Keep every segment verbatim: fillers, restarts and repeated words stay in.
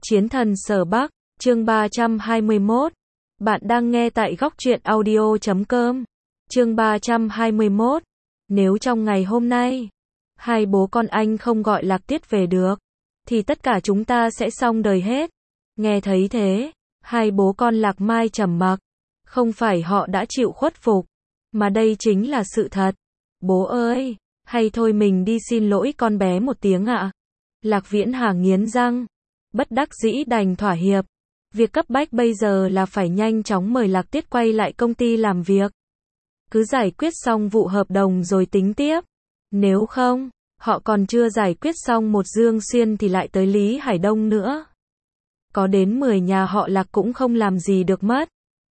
Chiến thần Sở Bắc, chương ba trăm hai mươi mốt. Bạn đang nghe tại góc truyện audio chấm com. Chương ba trăm hai mươi mốt. Nếu trong ngày hôm nay, hai bố con anh không gọi Lạc Tiết về được, thì tất cả chúng ta sẽ xong đời hết. Nghe thấy thế, hai bố con Lạc Mai trầm mặc. Không phải họ đã chịu khuất phục, mà đây chính là sự thật. Bố ơi, hay thôi mình đi xin lỗi con bé một tiếng ạ. Lạc Viễn Hà nghiến răng, bất đắc dĩ đành thỏa hiệp. Việc cấp bách bây giờ là phải nhanh chóng mời Lạc Tiết quay lại công ty làm việc. Cứ giải quyết xong vụ hợp đồng rồi tính tiếp. Nếu không, họ còn chưa giải quyết xong một Dương Xuyên thì lại tới Lý Hải Đông nữa. Có đến mười nhà họ Lạc cũng không làm gì được mất.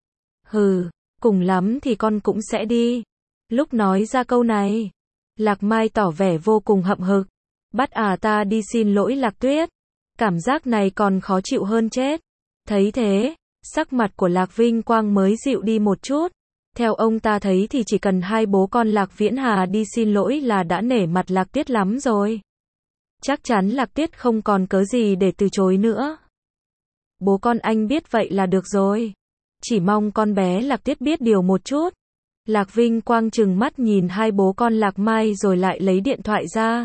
Hừ, cùng lắm thì con cũng sẽ đi. Lúc nói ra câu này, Lạc Mai tỏ vẻ vô cùng hậm hực. Bắt à ta đi xin lỗi Lạc Tuyết. Cảm giác này còn khó chịu hơn chết. Thấy thế, sắc mặt của Lạc Vinh Quang mới dịu đi một chút. Theo ông ta thấy thì chỉ cần hai bố con Lạc Viễn Hà đi xin lỗi là đã nể mặt Lạc Tiết lắm rồi. Chắc chắn Lạc Tiết không còn cớ gì để từ chối nữa. Bố con anh biết vậy là được rồi. Chỉ mong con bé Lạc Tiết biết điều một chút. Lạc Vinh Quang trừng mắt nhìn hai bố con Lạc Mai rồi lại lấy điện thoại ra.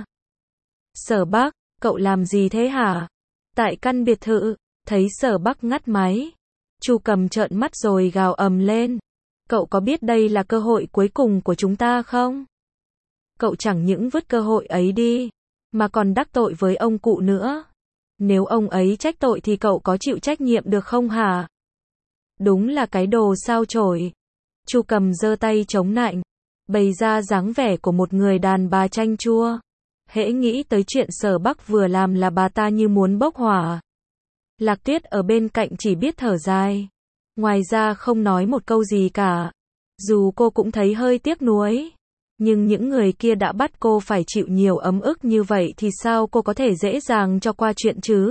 Sở Bắc, cậu làm gì thế hả? Tại căn biệt thự, thấy Sở Bắc ngắt máy. Chu Cầm trợn mắt rồi gào ầm lên. Cậu có biết đây là cơ hội cuối cùng của chúng ta không? Cậu chẳng những vứt cơ hội ấy đi, mà còn đắc tội với ông cụ nữa. Nếu ông ấy trách tội thì cậu có chịu trách nhiệm được không hả? Đúng là cái đồ sao chổi. Chu Cầm giơ tay chống nạnh, bày ra dáng vẻ của một người đàn bà chanh chua. Hễ nghĩ tới chuyện Sở Bắc vừa làm là bà ta như muốn bốc hỏa. Lạc Tuyết ở bên cạnh chỉ biết thở dài. Ngoài ra không nói một câu gì cả. Dù cô cũng thấy hơi tiếc nuối. Nhưng những người kia đã bắt cô phải chịu nhiều ấm ức như vậy thì sao cô có thể dễ dàng cho qua chuyện chứ?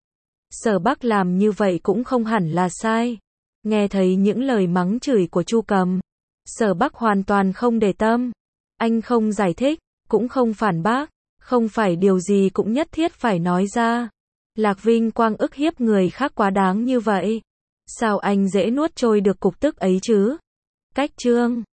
Sở Bắc làm như vậy cũng không hẳn là sai. Nghe thấy những lời mắng chửi của Chu Cầm, Sở Bắc hoàn toàn không để tâm. Anh không giải thích, cũng không phản bác. Không phải điều gì cũng nhất thiết phải nói ra. Lạc Vinh Quang ức hiếp người khác quá đáng như vậy. Sao anh dễ nuốt trôi được cục tức ấy chứ? Cách chương